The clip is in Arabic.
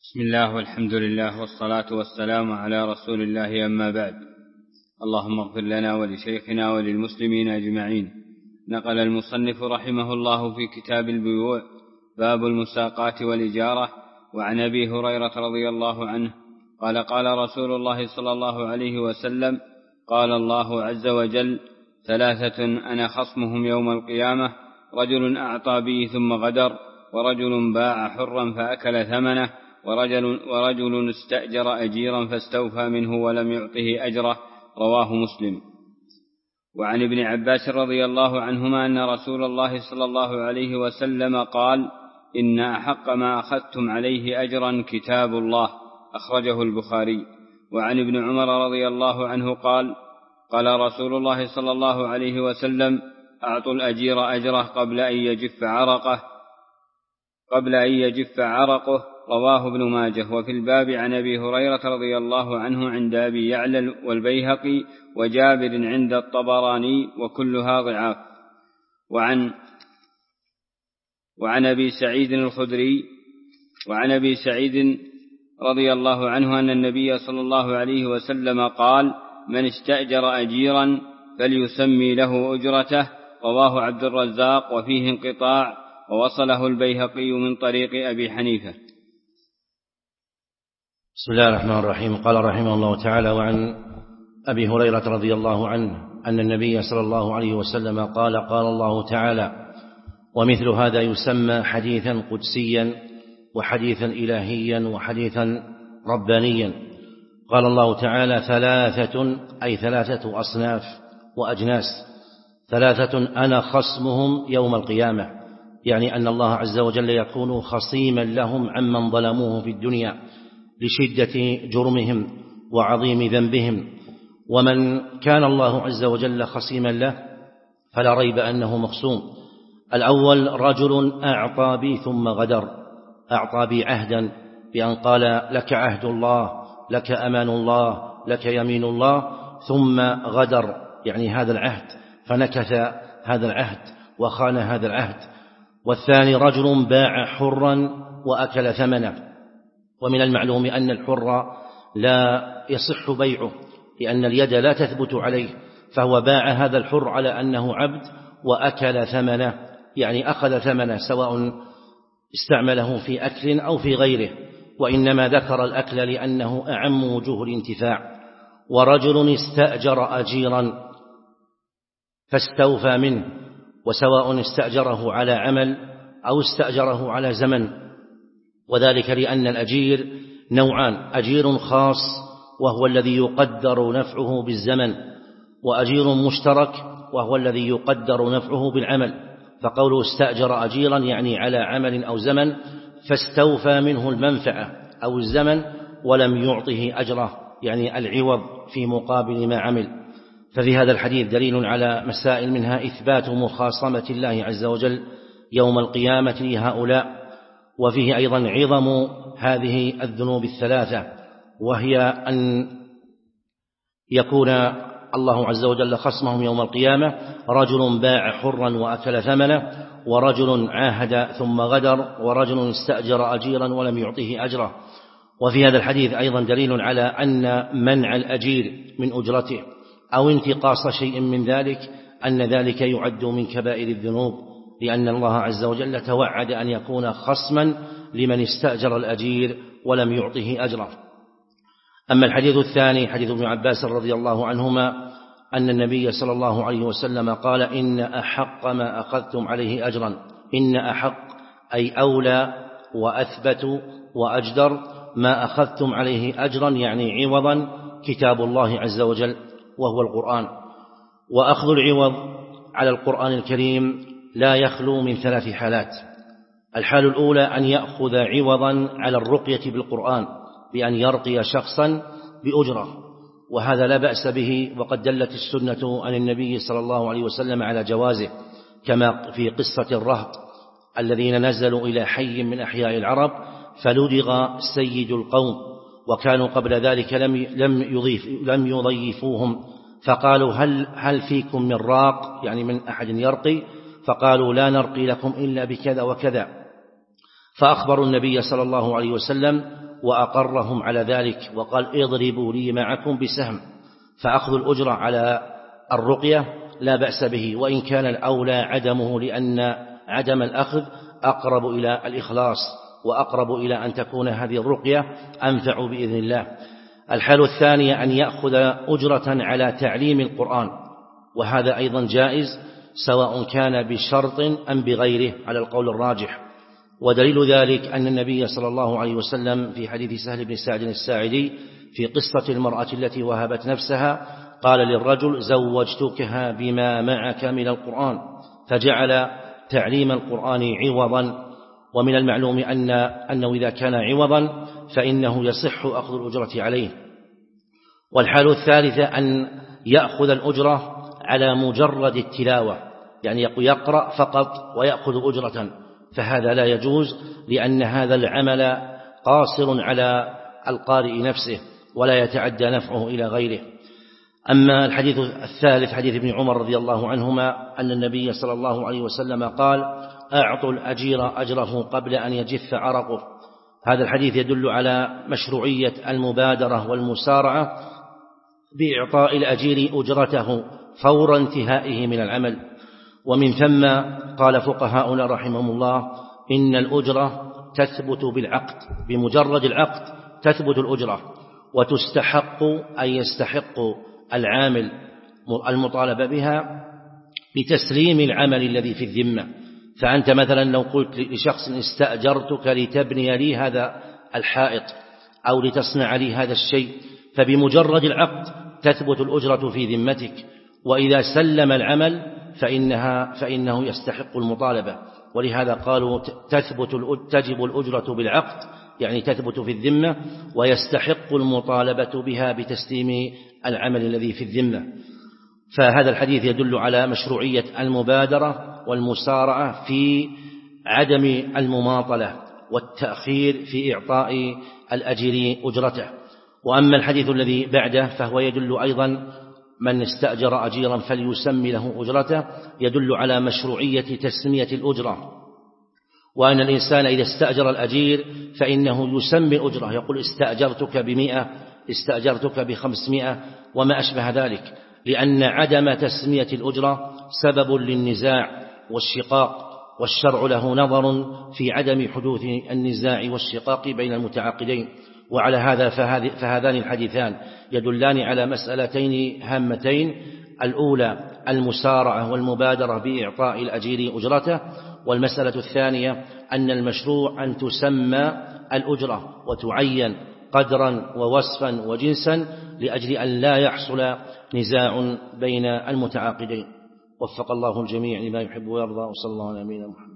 بسم الله والحمد لله والصلاة والسلام على رسول الله، أما بعد. اللهم اغفر لنا ولشيخنا وللمسلمين أجمعين. نقل المصنف رحمه الله في كتاب البيوع باب المساقات والإجارة، وعن أبي هريرة رضي الله عنه قال قال رسول الله صلى الله عليه وسلم: قال الله عز وجل: ثلاثة أنا خصمهم يوم القيامة: رجل أعطى بي ثم غدر، ورجل باع حرا فأكل ثمنه، ورجل استأجر أجيرا فاستوفى منه ولم يعطه أجره. رواه مسلم. وعن ابن عباس رضي الله عنهما أن رسول الله صلى الله عليه وسلم قال: إن أحق ما أخذتم عليه أجرا كتاب الله. أخرجه البخاري. وعن ابن عمر رضي الله عنه قال: قال رسول الله صلى الله عليه وسلم: أعطوا الأجير أجره قبل أن يجف عرقه. رواه ابن ماجه. وفي الباب عن أبي هريرة رضي الله عنه عند أبي يعلى والبيهقي وجابر عند الطبراني، وكلها ضعاف. وعن أبي سعيد الخدري وعن أبي سعيد رضي الله عنه أن النبي صلى الله عليه وسلم قال: من استأجر أجيرا فليسمي له أجرته. رواه عبد الرزاق وفيه انقطاع، ووصله البيهقي من طريق أبي حنيفة. بسم الله الرحمن الرحيم. قال رحمه الله تعالى: وعن أبي هريرة رضي الله عنه أن النبي صلى الله عليه وسلم قال: قال الله تعالى: ومثل هذا يسمى حديثا قدسيا وحديثا إلهيا وحديثا ربانيا. قال الله تعالى: ثلاثة، أي ثلاثة أصناف وأجناس. ثلاثة أنا خصمهم يوم القيامة، يعني أن الله عز وجل يكون خصيما لهم عمن ظلموه في الدنيا لشدة جرمهم وعظيم ذنبهم. ومن كان الله عز وجل خصيما له فلا ريب أنه مخصوم. الأول: رجل أعطى بي ثم غدر، أعطى بي عهدا بأن قال: لك عهد الله، لك أمان الله، لك يمين الله، ثم غدر، يعني هذا العهد، فنكث هذا العهد وخان هذا العهد. والثاني: رجل باع حرا وأكل ثمنه. ومن المعلوم أن الحر لا يصح بيعه، لأن اليد لا تثبت عليه، فهو باع هذا الحر على أنه عبد وأكل ثمنه، يعني أخذ ثمنه سواء استعمله في أكل أو في غيره، وإنما ذكر الأكل لأنه أعم وجوه الانتفاع. ورجل استأجر أجيرا فاستوفى منه، وسواء استأجره على عمل أو استأجره على زمن، وذلك لأن الأجير نوعان: أجير خاص وهو الذي يقدر نفعه بالزمن، وأجير مشترك وهو الذي يقدر نفعه بالعمل. فقوله استأجر أجيرا يعني على عمل أو زمن، فاستوفى منه المنفعة أو الزمن ولم يعطه أجره، يعني العوض في مقابل ما عمل. ففي هذا الحديث دليل على مسائل، منها إثبات مخاصمة الله عز وجل يوم القيامة لهؤلاء، وفيه أيضا عظم هذه الذنوب الثلاثة، وهي أن يكون الله عز وجل خصمهم يوم القيامة: رجل باع حرا وأكل ثمنه، ورجل عاهد ثم غدر، ورجل استأجر أجيرا ولم يعطه أجره. وفي هذا الحديث أيضا دليل على أن منع الأجير من أجرته أو انتقاص شيء من ذلك أن ذلك يعد من كبائر الذنوب، لأن الله عز وجل توعد أن يكون خصما لمن استأجر الأجير ولم يعطه أجره. أما الحديث الثاني حديث ابن عباس رضي الله عنهما أن النبي صلى الله عليه وسلم قال: إن أحق ما أخذتم عليه أجرا. إن أحق أي أولى وأثبت وأجدر ما أخذتم عليه أجرا، يعني عوضا، كتاب الله عز وجل وهو القرآن. وأخذ العوض على القرآن الكريم لا يخلو من ثلاث حالات. الحال الأولى أن يأخذ عوضا على الرقية بالقرآن بأن يرقي شخصا بأجرة، وهذا لا بأس به، وقد دلت السنة عن النبي صلى الله عليه وسلم على جوازه، كما في قصة الرهط الذين نزلوا إلى حي من أحياء العرب فلدغ سيد القوم، وكانوا قبل ذلك لم يضيفوهم، فقالوا: هل فيكم من راق، يعني من أحد يرقي؟ فقالوا: لا نرقي لكم إلا بكذا وكذا. فأخبروا النبي صلى الله عليه وسلم وأقرهم على ذلك وقال اضربوا لي معكم بسهم، فأخذ الأجرة على الرقية لا بأس به، وإن كان الأولى عدمه، لأن عدم الأخذ أقرب إلى الإخلاص وأقرب إلى أن تكون هذه الرقية أنفع بإذن الله. الحالة الثانية أن يأخذ أجرة على تعليم القرآن، وهذا أيضا جائز سواء كان بشرط أم بغيره على القول الراجح. ودليل ذلك أن النبي صلى الله عليه وسلم في حديث سهل بن سعد الساعدي في قصة المرأة التي وهبت نفسها قال للرجل زوجتكها بما معك من القرآن، فجعل تعليم القرآن عوضا، ومن المعلوم أنه إذا كان عوضا فإنه يصح أخذ الأجرة عليه. والحالة الثالثة أن يأخذ الأجرة على مجرد التلاوة، يعني يقرأ فقط ويأخذ أجرة، فهذا لا يجوز، لأن هذا العمل قاصر على القارئ نفسه ولا يتعدى نفعه إلى غيره. أما الحديث الثالث حديث ابن عمر رضي الله عنهما أن النبي صلى الله عليه وسلم قال أعطوا الأجير أجره قبل أن يجف عرقه. هذا الحديث يدل على مشروعية المبادرة والمسارعة بإعطاء الأجير أجرته فور انتهائه من العمل. ومن ثم قال فقهاؤنا رحمهم الله إن الأجرة تثبت بالعقد، بمجرد العقد تثبت الأجرة، وتستحق أي يستحق العامل المطالبة بها بتسليم العمل الذي في الذمة. فأنت مثلا لو قلت لشخص استأجرتك لتبني لي هذا الحائط أو لتصنع لي هذا الشيء، فبمجرد العقد تثبت الأجرة في ذمتك، وإذا سلم العمل فإنه يستحق المطالبة. ولهذا قالوا تجب الأجرة بالعقد، يعني تثبت في الذمة، ويستحق المطالبة بها بتسليم العمل الذي في الذمة. فهذا الحديث يدل على مشروعية المبادرة والمسارعة في عدم المماطلة والتأخير في إعطاء الأجير أجرته. وأما الحديث الذي بعده فهو يدل أيضا من استأجر أجيرا فليسمي له أجرته، يدل على مشروعية تسمية الأجرة، وأن الإنسان إذا استأجر الأجير فإنه يسمي الأجرة، يقول استأجرتك ب100 استأجرتك ب500 وما أشبه ذلك، لأن عدم تسمية الأجرة سبب للنزاع والشقاق، والشرع له نظر في عدم حدوث النزاع والشقاق بين المتعاقدين. وعلى هذا فهذان الحديثان يدلان على مسألتين هامتين: الأولى المسارعة والمبادرة بإعطاء الأجير أجرته، والمسألة الثانية أن المشروع أن تسمى الأجرة وتعين قدرا ووصفا وجنسا لأجل أن لا يحصل نزاع بين المتعاقدين. وفق الله الجميع لما يحب ويرضى، وصلى الله على نبينا محمد.